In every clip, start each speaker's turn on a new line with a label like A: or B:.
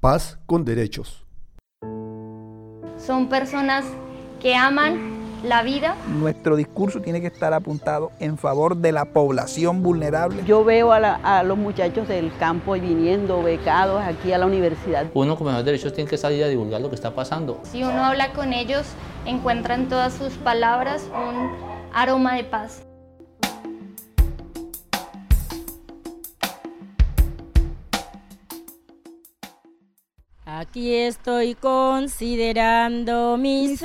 A: paz con derechos.
B: Son personas que aman la vida.
C: Nuestro discurso tiene que estar apuntado en favor de la población vulnerable.
D: Yo veo a los muchachos del campo viniendo becados aquí a la universidad.
E: Uno como defensor de derechos tiene que salir a divulgar lo que está pasando.
B: Si uno habla con ellos, encuentra en todas sus palabras un aroma de paz.
F: Aquí estoy considerando mi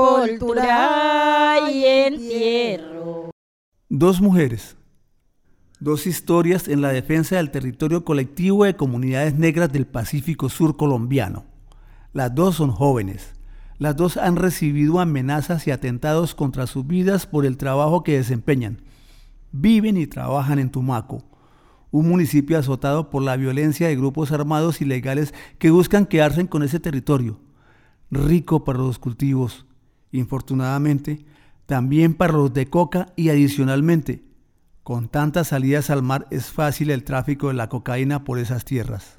F: sepultura y entierro.
G: Dos mujeres, dos historias en la defensa del territorio colectivo de comunidades negras del Pacífico Sur colombiano. Las dos son jóvenes. Las dos han recibido amenazas y atentados contra sus vidas por el trabajo que desempeñan. Viven y trabajan en Tumaco, un municipio azotado por la violencia de grupos armados ilegales que buscan quedarse con ese territorio, rico para los cultivos, infortunadamente, también para los de coca y adicionalmente, con tantas salidas al mar es fácil el tráfico de la cocaína por esas tierras.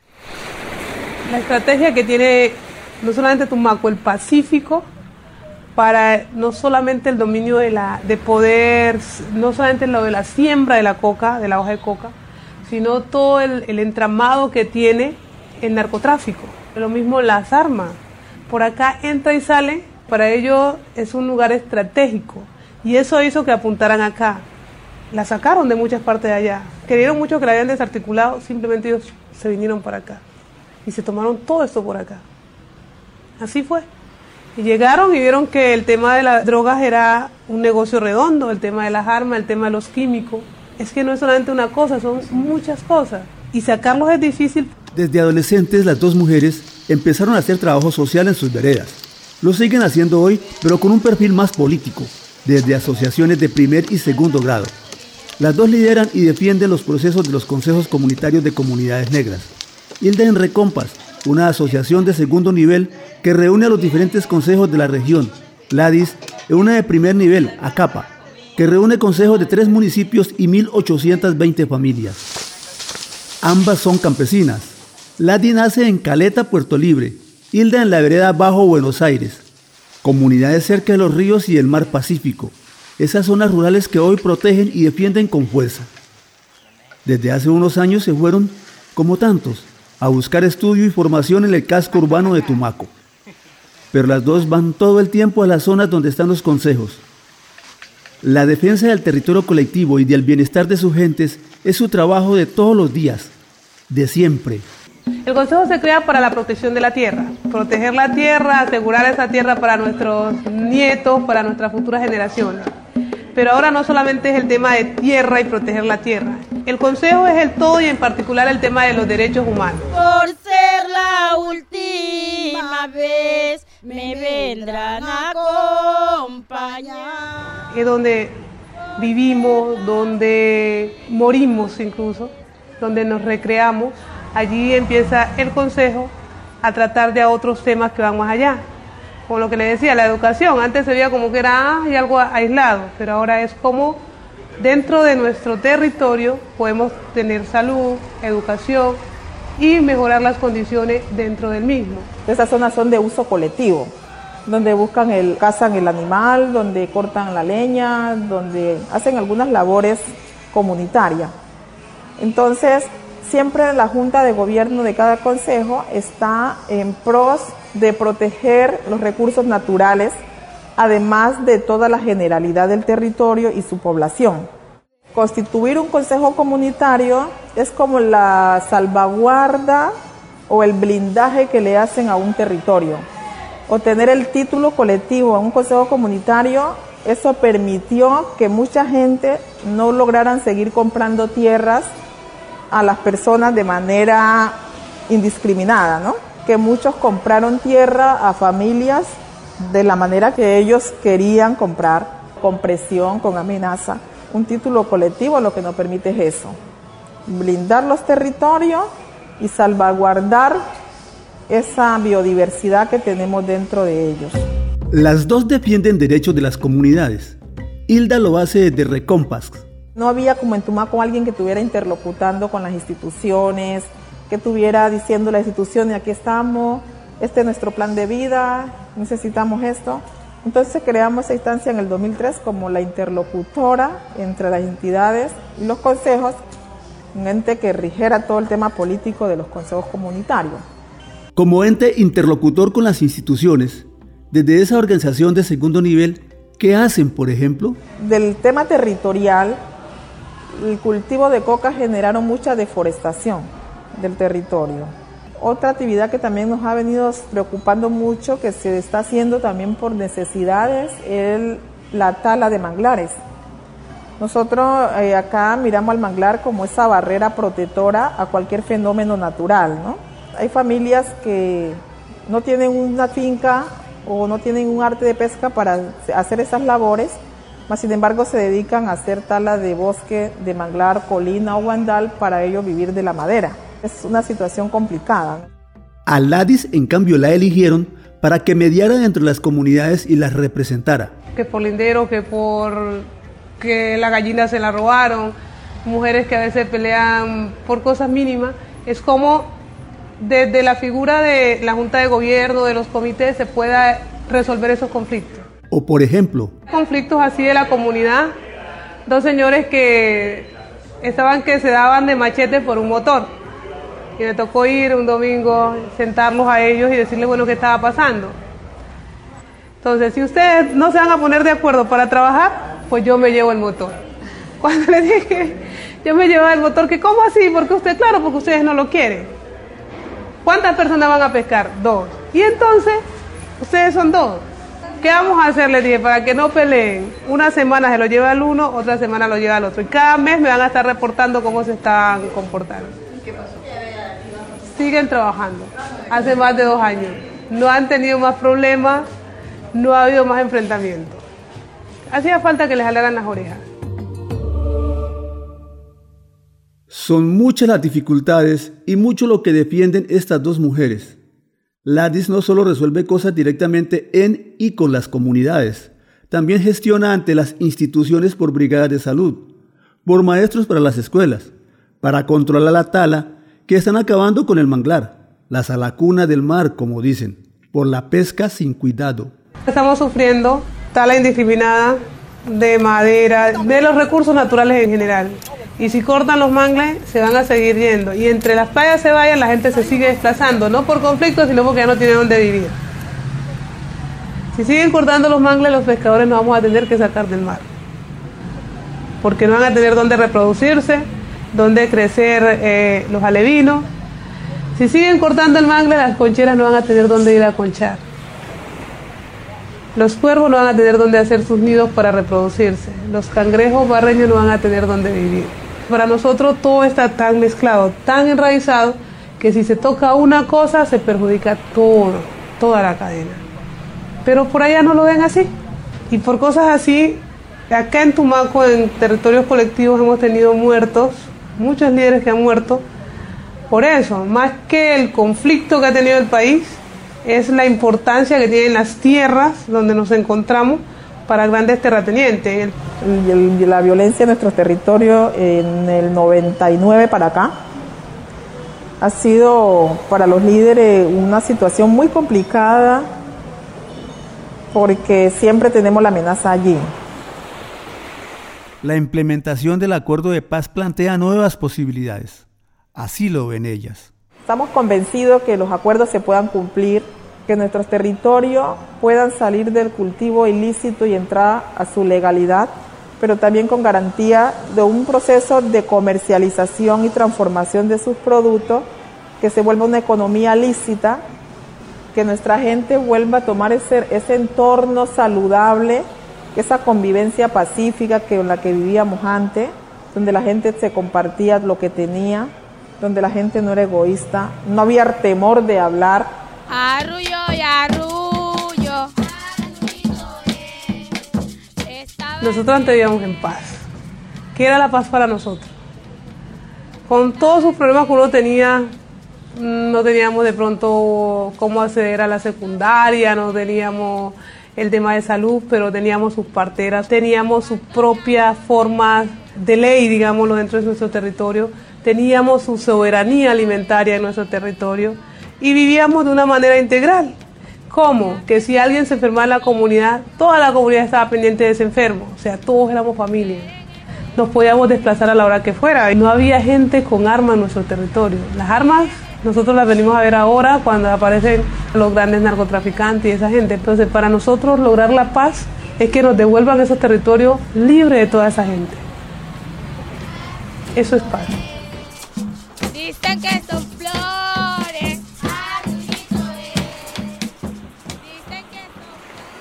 H: La estrategia que tiene no solamente Tumaco, el Pacífico, para no solamente el dominio de poder, no solamente lo de la siembra de la coca, de la hoja de coca, sino todo el entramado que tiene el narcotráfico. Lo mismo las armas. Por acá entra y sale, para ellos es un lugar estratégico. Y eso hizo que apuntaran acá. La sacaron de muchas partes de allá. Querían mucho que la habían desarticulado, simplemente ellos se vinieron para acá. Y se tomaron todo esto por acá. Así fue. Y llegaron y vieron que el tema de las drogas era un negocio redondo, el tema de las armas, el tema de los químicos. Es que no es solamente una cosa, son muchas cosas. Y sacarlos es difícil.
G: Desde adolescentes, las dos mujeres empezaron a hacer trabajo social en sus veredas. Lo siguen haciendo hoy, pero con un perfil más político, desde asociaciones de primer y segundo grado. Las dos lideran y defienden los procesos de los consejos comunitarios de comunidades negras. Hilda en Recompas, una asociación de segundo nivel que reúne a los diferentes consejos de la región. Ladis, una de primer nivel, ACAPA, que reúne consejos de 3 municipios y 1.820 familias. Ambas son campesinas. Ladis nace en Caleta, Puerto Libre, Hilda en la vereda Bajo Buenos Aires, comunidades cerca de los ríos y el mar Pacífico, esas zonas rurales que hoy protegen y defienden con fuerza. Desde hace unos años se fueron, como tantos, a buscar estudio y formación en el casco urbano de Tumaco. Pero las dos van todo el tiempo a las zonas donde están los consejos. La defensa del territorio colectivo y del bienestar de sus gentes es su trabajo de todos los días, de siempre.
H: El consejo se crea para la protección de la tierra, proteger la tierra, asegurar esa tierra para nuestros nietos, para nuestras futuras generaciones. Pero ahora no solamente es el tema de tierra y proteger la tierra. El consejo es el todo y en particular el tema de los derechos humanos.
F: Por ser la última vez me vendrán a acompañar.
H: Es donde vivimos, donde morimos incluso, donde nos recreamos. Allí empieza el consejo a tratar de otros temas que van más allá. Como lo que les decía, la educación. Antes se veía como que era algo aislado, pero ahora es como dentro de nuestro territorio podemos tener salud, educación y mejorar las condiciones dentro del mismo.
I: Esas zonas son de uso colectivo, donde cazan el animal, donde cortan la leña, donde hacen algunas labores comunitarias. Entonces, siempre la Junta de Gobierno de cada consejo está en pros de proteger los recursos naturales, además de toda la generalidad del territorio y su población. Constituir un consejo comunitario es como la salvaguarda o el blindaje que le hacen a un territorio. Obtener el título colectivo en un consejo comunitario, eso permitió que mucha gente no lograran seguir comprando tierras a las personas de manera indiscriminada, ¿no? Que muchos compraron tierra a familias de la manera que ellos querían comprar, con presión, con amenaza. Un título colectivo lo que nos permite es eso, blindar los territorios y salvaguardar esa biodiversidad que tenemos dentro de ellos.
G: Las dos defienden derechos de las comunidades. Hilda lo hace desde Recompas.
I: No había como en Tumaco alguien que estuviera interlocutando con las instituciones, que tuviera diciendo la institución, y aquí estamos, este es nuestro plan de vida, necesitamos esto. Entonces creamos esa instancia en el 2003 como la interlocutora entre las entidades y los consejos, un ente que rigiera todo el tema político de los consejos comunitarios.
G: Como ente interlocutor con las instituciones, desde esa organización de segundo nivel, ¿qué hacen, por ejemplo?
I: Del tema territorial, el cultivo de coca generaron mucha deforestación del territorio. Otra actividad que también nos ha venido preocupando mucho, que se está haciendo también por necesidades, es la tala de manglares. Nosotros acá miramos al manglar como esa barrera protectora a cualquier fenómeno natural, ¿no? Hay familias que no tienen una finca o no tienen un arte de pesca para hacer esas labores, mas sin embargo se dedican a hacer tala de bosque, de manglar, colina o guandal para ellos vivir de la madera. Es una situación complicada.
G: A Ladis, en cambio, la eligieron para que mediara entre las comunidades y las representara.
H: Que por lindero, que por que la gallina se la robaron, mujeres que a veces pelean por cosas mínimas. Es como desde la figura de la Junta de Gobierno, de los comités, se pueda resolver esos conflictos.
G: O por ejemplo,
H: conflictos así de la comunidad, dos señores que se daban de machete por un motor. Y me tocó ir un domingo, sentarlos a ellos y decirles, bueno, qué estaba pasando. Entonces, si ustedes no se van a poner de acuerdo para trabajar, pues yo me llevo el motor. Cuando les dije, yo me llevo el motor, que ¿cómo así? Porque ustedes no lo quieren. ¿Cuántas personas van a pescar? 2. Y entonces, ustedes son 2. ¿Qué vamos a hacer? Les dije, para que no peleen. Una semana se lo lleva el uno, otra semana lo lleva el otro. Y cada mes me van a estar reportando cómo se están comportando. ¿Qué pasó? Siguen trabajando. Hace más de 2 años. No han tenido más problemas, no ha habido más enfrentamientos. Hacía falta que les jalaran las orejas.
G: Son muchas las dificultades y mucho lo que defienden estas dos mujeres. Ladis no solo resuelve cosas directamente en y con las comunidades, también gestiona ante las instituciones por brigadas de salud, por maestros para las escuelas, para controlar la tala que están acabando con el manglar, la salacuna del mar, como dicen, por la pesca sin cuidado.
H: Estamos sufriendo tala indiscriminada de madera, de los recursos naturales en general. Y si cortan los mangles, se van a seguir yendo. Y entre las playas se vayan, la gente se sigue desplazando, no por conflicto, sino porque ya no tiene dónde vivir. Si siguen cortando los mangles, los pescadores nos vamos a tener que sacar del mar. Porque no van a tener dónde reproducirse, dónde crecer los alevinos. Si siguen cortando el mangle, las concheras no van a tener dónde ir a conchar. Los cuervos no van a tener dónde hacer sus nidos para reproducirse. Los cangrejos barreños no van a tener dónde vivir. Para nosotros todo está tan mezclado, tan enraizado, que si se toca una cosa se perjudica toda la cadena. Pero por allá no lo ven así. Y por cosas así, acá en Tumaco, en territorios colectivos, hemos tenido muertos, muchos líderes que han muerto. Por eso, más que el conflicto que ha tenido el país, es la importancia que tienen las tierras donde nos encontramos para grandes terratenientes.
I: La violencia en nuestro territorio en el 99 para acá ha sido para los líderes una situación muy complicada porque siempre tenemos la amenaza allí.
G: La implementación del acuerdo de paz plantea nuevas posibilidades. Así lo ven ellas.
I: Estamos convencidos que los acuerdos se puedan cumplir, que nuestros territorios puedan salir del cultivo ilícito y entrar a su legalidad, pero también con garantía de un proceso de comercialización y transformación de sus productos, que se vuelva una economía lícita, que nuestra gente vuelva a tomar ese entorno saludable, esa convivencia pacífica con la que vivíamos antes, donde la gente se compartía lo que tenía, donde la gente no era egoísta, no había temor de hablar.
F: Arrullo y arrullo.
H: Nosotros antes vivíamos en paz. ¿Qué era la paz para nosotros? Con todos sus problemas que uno tenía, no teníamos de pronto cómo acceder a la secundaria, no teníamos el tema de salud, pero teníamos sus parteras, teníamos sus propias formas de ley, digámoslo, dentro de nuestro territorio, teníamos su soberanía alimentaria en nuestro territorio y vivíamos de una manera integral. ¿Cómo? Que si alguien se enfermaba en la comunidad, toda la comunidad estaba pendiente de ese enfermo, o sea, todos éramos familia. Nos podíamos desplazar a la hora que fuera y no había gente con armas en nuestro territorio. Las armas nosotros las venimos a ver ahora cuando aparecen los grandes narcotraficantes y esa gente. Entonces, para nosotros lograr la paz es que nos devuelvan esos territorios libres de toda esa gente. Eso es paz.
F: Dicen que son flores. Dicen que son...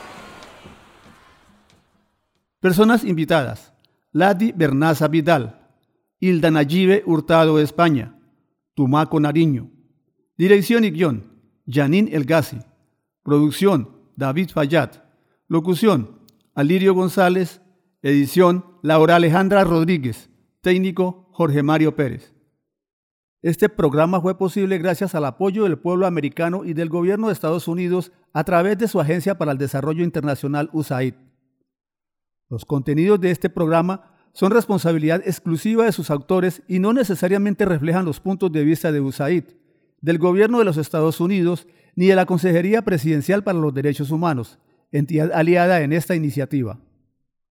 G: Personas invitadas: Ladi Bernaza Vidal, Hilda Nayibe Hurtado España, Tumaco Nariño. Dirección y guión: Janine Elgazi. Producción: David Fayad. Locución: Alirio González. Edición: Laura Alejandra Rodríguez. Técnico: Jorge Mario Pérez. Este programa fue posible gracias al apoyo del pueblo americano y del gobierno de Estados Unidos a través de su Agencia para el Desarrollo Internacional USAID. Los contenidos de este programa son responsabilidad exclusiva de sus autores y no necesariamente reflejan los puntos de vista de USAID, del Gobierno de los Estados Unidos ni de la Consejería Presidencial para los Derechos Humanos, entidad aliada en esta iniciativa.